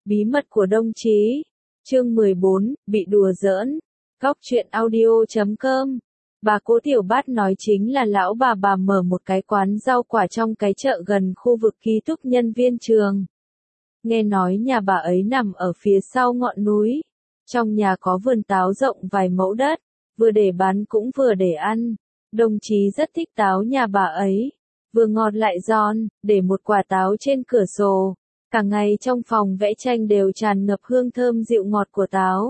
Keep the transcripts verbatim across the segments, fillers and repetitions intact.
Bí mật của đồng chí. Chương mười bốn, bị đùa giỡn. Góc truyện audio chấm com. Bà Cố Tiểu Bát nói chính là lão bà bà mở một cái quán rau quả trong cái chợ gần khu vực ký túc nhân viên trường. Nghe nói nhà bà ấy nằm ở phía sau ngọn núi. Trong nhà có vườn táo rộng vài mẫu đất, vừa để bán cũng vừa để ăn. Đồng chí rất thích táo nhà bà ấy. Vừa ngọt lại giòn, để một quả táo trên cửa sổ. Cả ngày trong phòng vẽ tranh đều tràn ngập hương thơm dịu ngọt của táo.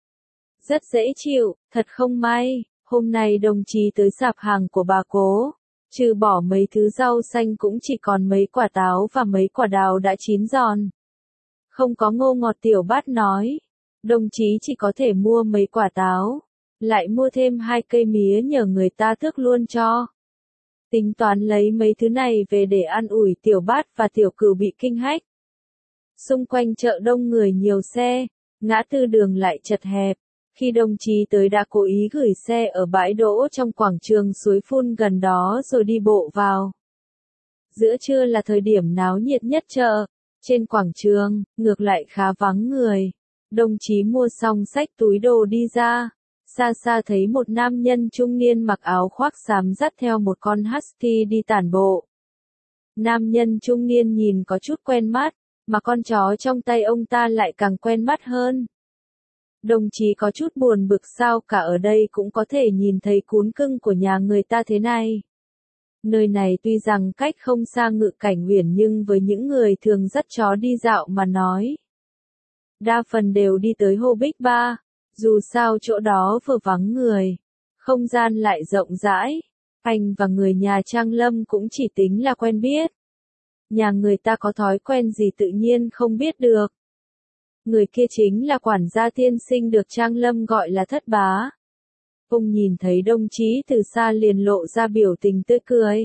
Rất dễ chịu, thật không may, hôm nay đồng chí tới sạp hàng của bà Cố. Trừ bỏ mấy thứ rau xanh cũng chỉ còn mấy quả táo và mấy quả đào đã chín giòn. Không có Ngô Ngọt Tiểu Bát nói. Đồng chí chỉ có thể mua mấy quả táo. Lại mua thêm hai cây mía nhờ người ta thước luôn cho. Tính toán lấy mấy thứ này về để an ủi Tiểu Bát và Tiểu Cửu bị kinh hách. Xung quanh chợ đông người nhiều xe, ngã tư đường lại chật hẹp. Khi đồng chí tới đã cố ý gửi xe ở bãi đỗ trong quảng trường suối phun gần đó rồi đi bộ vào. Giữa trưa là thời điểm náo nhiệt nhất chợ. Trên quảng trường, ngược lại khá vắng người. Đồng chí mua xong xách túi đồ đi ra. Xa xa thấy một nam nhân trung niên mặc áo khoác xám dắt theo một con husky đi tản bộ. Nam nhân trung niên nhìn có chút quen mắt, mà con chó trong tay ông ta lại càng quen mắt hơn. Đồng chí có chút buồn bực sao cả ở đây cũng có thể nhìn thấy cún cưng của nhà người ta thế này. Nơi này tuy rằng cách không xa Ngự Cảnh Uyển nhưng với những người thường dắt chó đi dạo mà nói, đa phần đều đi tới Hồ Bích Ba. Dù sao chỗ đó vừa vắng người, không gian lại rộng rãi, anh và người nhà Trang Lâm cũng chỉ tính là quen biết. Nhà người ta có thói quen gì tự nhiên không biết được. Người kia chính là quản gia tiên sinh được Trang Lâm gọi là Thất Bá. Ông nhìn thấy đồng chí từ xa liền lộ ra biểu tình tươi cười.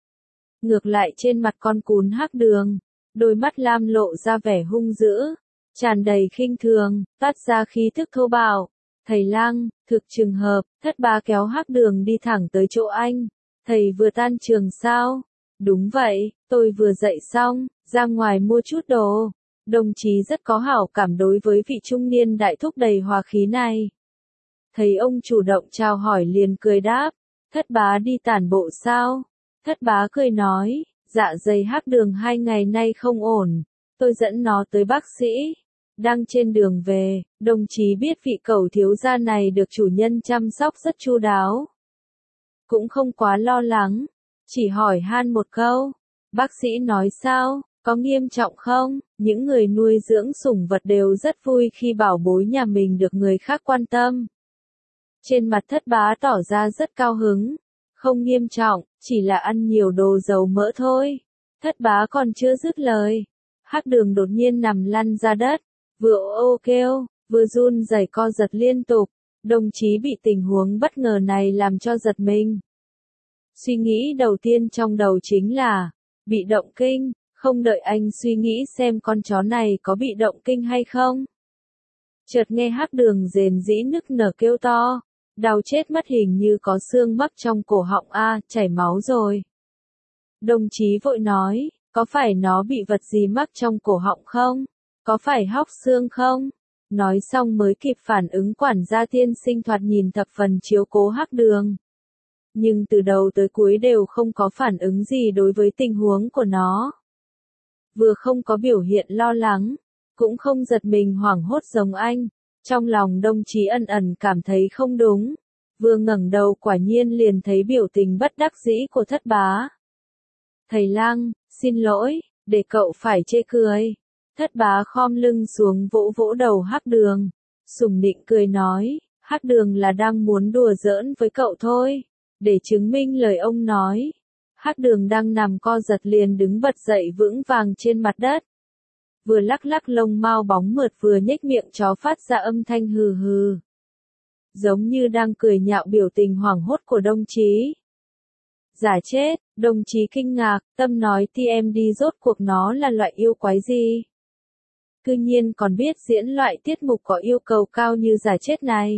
Ngược lại trên mặt con cún hắc đường, đôi mắt lam lộ ra vẻ hung dữ, tràn đầy khinh thường, toát ra khí thức thô bạo. Thầy lang, thực trường hợp, Thất Bá kéo hắc đường đi thẳng tới chỗ anh. Thầy vừa tan trường sao? Đúng vậy, tôi vừa dậy xong, ra ngoài mua chút đồ. Đồng chí rất có hảo cảm đối với vị trung niên đại thúc đầy hòa khí này. Thấy ông chủ động chào hỏi liền cười đáp, Thất Bá đi tản bộ sao? Thất Bá cười nói, dạ dày hắc đường hai ngày nay không ổn, tôi dẫn nó tới bác sĩ. Đang trên đường về, đồng chí biết vị cẩu thiếu gia này được chủ nhân chăm sóc rất chu đáo. Cũng không quá lo lắng, chỉ hỏi han một câu, bác sĩ nói sao, có nghiêm trọng không? Những người nuôi dưỡng sủng vật đều rất vui khi bảo bối nhà mình được người khác quan tâm. Trên mặt Thất Bá tỏ ra rất cao hứng, không nghiêm trọng, chỉ là ăn nhiều đồ dầu mỡ thôi. Thất Bá còn chưa dứt lời, hắc đường đột nhiên nằm lăn ra đất, vừa ô kêu, vừa run rẩy co giật liên tục. Đồng chí bị tình huống bất ngờ này làm cho giật mình. Suy nghĩ đầu tiên trong đầu chính là, bị động kinh, không đợi anh suy nghĩ xem con chó này có bị động kinh hay không. Chợt nghe hắc đường rền rĩ nức nở kêu to, đau chết mất hình như có xương mắc trong cổ họng a, chảy máu rồi. Đồng chí vội nói, có phải nó bị vật gì mắc trong cổ họng không? Có phải hóc xương không? Nói xong mới kịp phản ứng quản gia tiên sinh thoạt nhìn thập phần chiếu cố hắc đường. Nhưng từ đầu tới cuối đều không có phản ứng gì đối với tình huống của nó. Vừa không có biểu hiện lo lắng, cũng không giật mình hoảng hốt giống anh. Trong lòng đồng chí ẩn ẩn cảm thấy không đúng. Vừa ngẩng đầu quả nhiên liền thấy biểu tình bất đắc dĩ của Thất Bá. Thầy lang, xin lỗi, để cậu phải chê cười. Thất Bá khom lưng xuống vỗ vỗ đầu hắc đường. Sủng nịnh cười nói, hắc đường là đang muốn đùa giỡn với cậu thôi. Để chứng minh lời ông nói. Hắc đường đang nằm co giật liền đứng bật dậy vững vàng trên mặt đất. Vừa lắc lắc lông mao bóng mượt vừa nhếch miệng chó phát ra âm thanh hừ hừ. Giống như đang cười nhạo biểu tình hoảng hốt của đồng chí. Giả chết, đồng chí kinh ngạc, tâm nói ti em đi rốt cuộc nó là loại yêu quái gì. Cư nhiên còn biết diễn loại tiết mục có yêu cầu cao như giả chết này.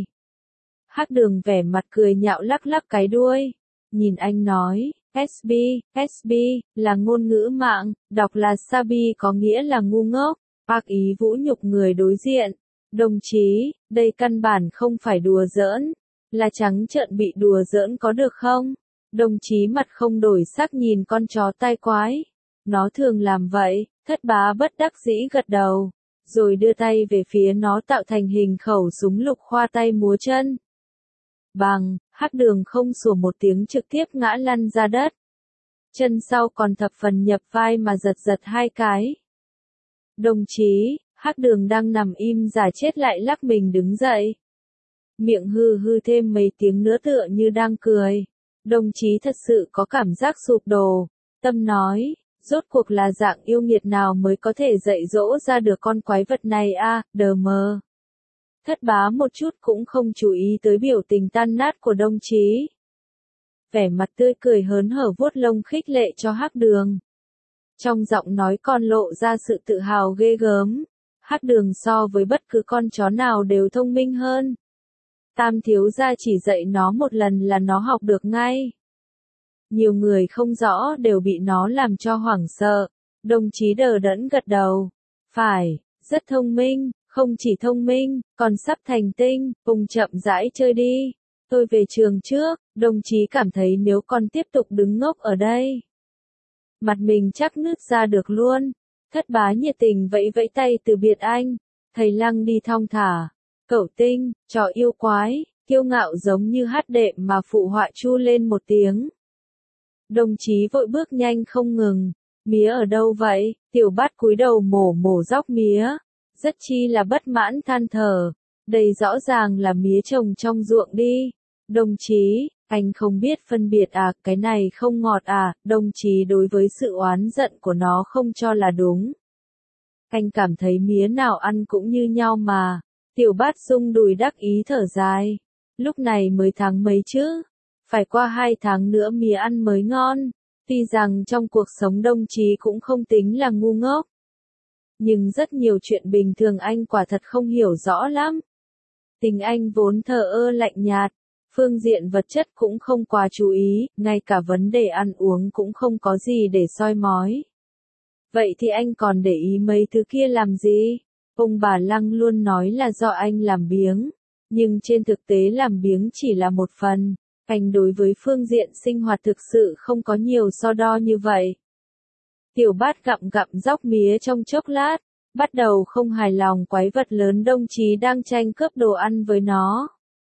Hắc đường vẻ mặt cười nhạo lắc lắc cái đuôi. Nhìn anh nói, ét bê, ét bê, là ngôn ngữ mạng, đọc là Sabi có nghĩa là ngu ngốc. ác ý vũ nhục người đối diện. Đồng chí, đây căn bản không phải đùa giỡn, là trắng trợn bị đùa giỡn có được không? Đồng chí mặt không đổi sắc nhìn con chó tai quái. Nó thường làm vậy, Thất Bá bất đắc dĩ gật đầu, rồi đưa tay về phía nó tạo thành hình khẩu súng lục khoa tay múa chân. Bằng, Hắc Đường không sủa một tiếng trực tiếp ngã lăn ra đất. Chân sau còn thập phần nhập vai mà giật giật hai cái. Đồng chí, Hắc Đường đang nằm im giả chết lại lắc mình đứng dậy. Miệng hư hư thêm mấy tiếng nữa tựa như đang cười. Đồng chí thật sự có cảm giác sụp đổ. Tâm nói, rốt cuộc là dạng yêu nghiệt nào mới có thể dạy dỗ ra được con quái vật này a, à, đờ mờ. Thất Bá một chút cũng không chú ý tới biểu tình tan nát của đồng chí. Vẻ mặt tươi cười hớn hở vuốt lông khích lệ cho Hắc Đường. Trong giọng nói còn lộ ra sự tự hào ghê gớm. Hắc Đường so với bất cứ con chó nào đều thông minh hơn. Tam thiếu gia chỉ dạy nó một lần là nó học được ngay. Nhiều người không rõ đều bị nó làm cho hoảng sợ. Đồng chí đờ đẫn gật đầu. Phải, rất thông minh, không chỉ thông minh, còn sắp thành tinh, cùng chậm rãi chơi đi. Tôi về trường trước, đồng chí cảm thấy nếu con tiếp tục đứng ngốc ở đây, mặt mình chắc nứt ra được luôn. Thất Bá nhiệt tình vẫy vẫy tay từ biệt anh. Thầy Lăng đi thong thả. Cẩu tinh, trò yêu quái, kiêu ngạo giống như hát đệm mà phụ họa chu lên một tiếng. Đồng chí vội bước nhanh không ngừng. Mía ở đâu vậy? Tiểu Bát cúi đầu mổ mổ dóc mía. Rất chi là bất mãn than thở. Đây rõ ràng là mía trồng trong ruộng đi. Đồng chí, anh không biết phân biệt à, cái này không ngọt à, đồng chí đối với sự oán giận của nó không cho là đúng. Anh cảm thấy mía nào ăn cũng như nhau mà. Tiểu Bát rung đùi đắc ý thở dài. Lúc này mới tháng mấy chứ? Phải qua hai tháng nữa mía ăn mới ngon. Tuy rằng trong cuộc sống đồng chí cũng không tính là ngu ngốc. Nhưng rất nhiều chuyện bình thường anh quả thật không hiểu rõ lắm. Tình anh vốn thờ ơ lạnh nhạt. Phương diện vật chất cũng không quá chú ý, ngay cả vấn đề ăn uống cũng không có gì để soi mói. Vậy thì anh còn để ý mấy thứ kia làm gì? Ông bà Lăng luôn nói là do anh làm biếng, nhưng trên thực tế làm biếng chỉ là một phần. Anh đối với phương diện sinh hoạt thực sự không có nhiều so đo như vậy. Tiểu Bát gặm gặm dóc mía trong chốc lát, bắt đầu không hài lòng quái vật lớn đồng chí đang tranh cướp đồ ăn với nó.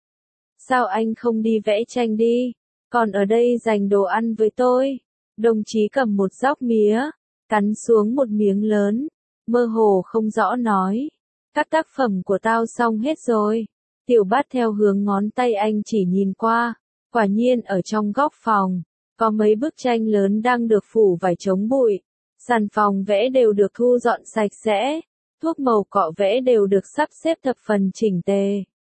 Sao anh không đi vẽ tranh đi, còn ở đây giành đồ ăn với tôi? Đồng chí cầm một dóc mía, cắn xuống một miếng lớn, mơ hồ không rõ nói. Các tác phẩm của tao xong hết rồi. Tiểu Bát theo hướng ngón tay anh chỉ nhìn qua, quả nhiên ở trong góc phòng, có mấy bức tranh lớn đang được phủ vải chống bụi. Sàn phòng vẽ đều được thu dọn sạch sẽ, thuốc màu cọ vẽ đều được sắp xếp thập phần chỉnh tề.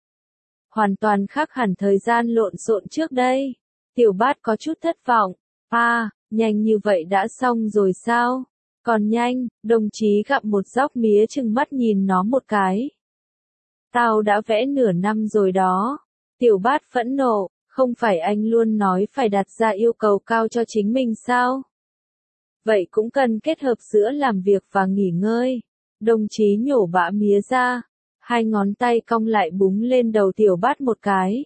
Hoàn toàn khác hẳn thời gian lộn xộn trước đây. Tiểu Bát có chút thất vọng. À, nhanh như vậy đã xong rồi sao? Còn nhanh, đồng chí gặm một dóc mía chừng mắt nhìn nó một cái. Tao đã vẽ nửa năm rồi đó. Tiểu Bát phẫn nộ, không phải anh luôn nói phải đặt ra yêu cầu cao cho chính mình sao? Vậy cũng cần kết hợp giữa làm việc và nghỉ ngơi. Đồng chí nhổ bã mía ra. Hai ngón tay cong lại búng lên đầu Tiểu Bát một cái.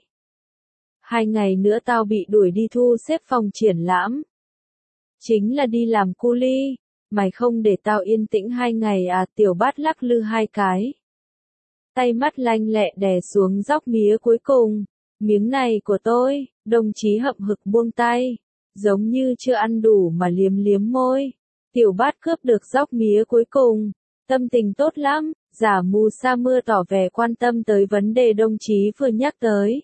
Hai ngày nữa tao bị đuổi đi thu xếp phòng triển lãm. Chính là đi làm cu li. Mày không để tao yên tĩnh hai ngày à? Tiểu Bát lắc lư hai cái. Tay mắt lanh lẹ đè xuống dóc mía cuối cùng. Miếng này của tôi. Đồng chí hậm hực buông tay. Giống như chưa ăn đủ mà liếm liếm môi. Tiểu Bát cướp được dóc mía cuối cùng. Tâm tình tốt lắm. Giả mù sa mưa tỏ vẻ quan tâm tới vấn đề đồng chí vừa nhắc tới.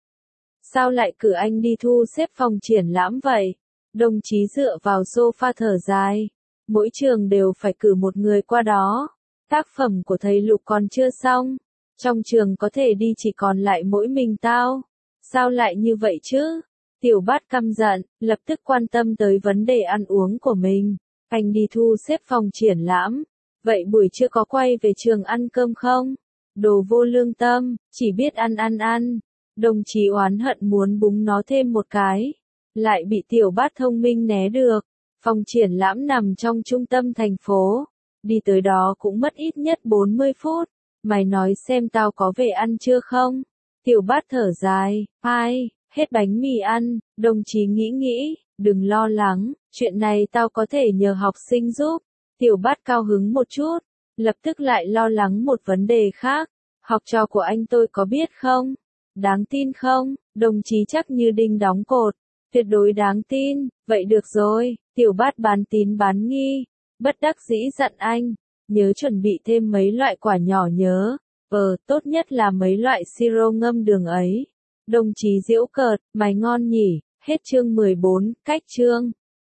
Sao lại cử anh đi thu xếp phòng triển lãm vậy? Đồng chí dựa vào sofa thở dài. Mỗi trường đều phải cử một người qua đó. Tác phẩm của thầy Lục còn chưa xong. Trong trường có thể đi chỉ còn lại mỗi mình tao. Sao lại như vậy chứ? Tiểu Bát căm giận, lập tức quan tâm tới vấn đề ăn uống của mình. Anh đi thu xếp phòng triển lãm. Vậy buổi trưa có quay về trường ăn cơm không? Đồ vô lương tâm, chỉ biết ăn ăn ăn. Đồng chí oán hận muốn búng nó thêm một cái. Lại bị Tiểu Bát thông minh né được. Phòng triển lãm nằm trong trung tâm thành phố. đi tới đó cũng mất ít nhất bốn mươi phút. Mày nói xem tao có về ăn chưa không? Tiểu Bát thở dài, ai, hết bánh mì ăn, đồng chí nghĩ nghĩ, đừng lo lắng, chuyện này tao có thể nhờ học sinh giúp. Tiểu Bát cao hứng một chút, lập tức lại lo lắng một vấn đề khác, học trò của anh tôi có biết không? Đáng tin không? Đồng chí chắc như đinh đóng cột, tuyệt đối đáng tin, vậy được rồi, Tiểu Bát bán tín bán nghi, bất đắc dĩ dặn anh, nhớ chuẩn bị thêm mấy loại quả nhỏ nhớ, ờ, tốt nhất là mấy loại siro ngâm đường ấy. Đồng chí giễu cợt, mày ngon nhỉ, hết chương mười bốn, cách chương.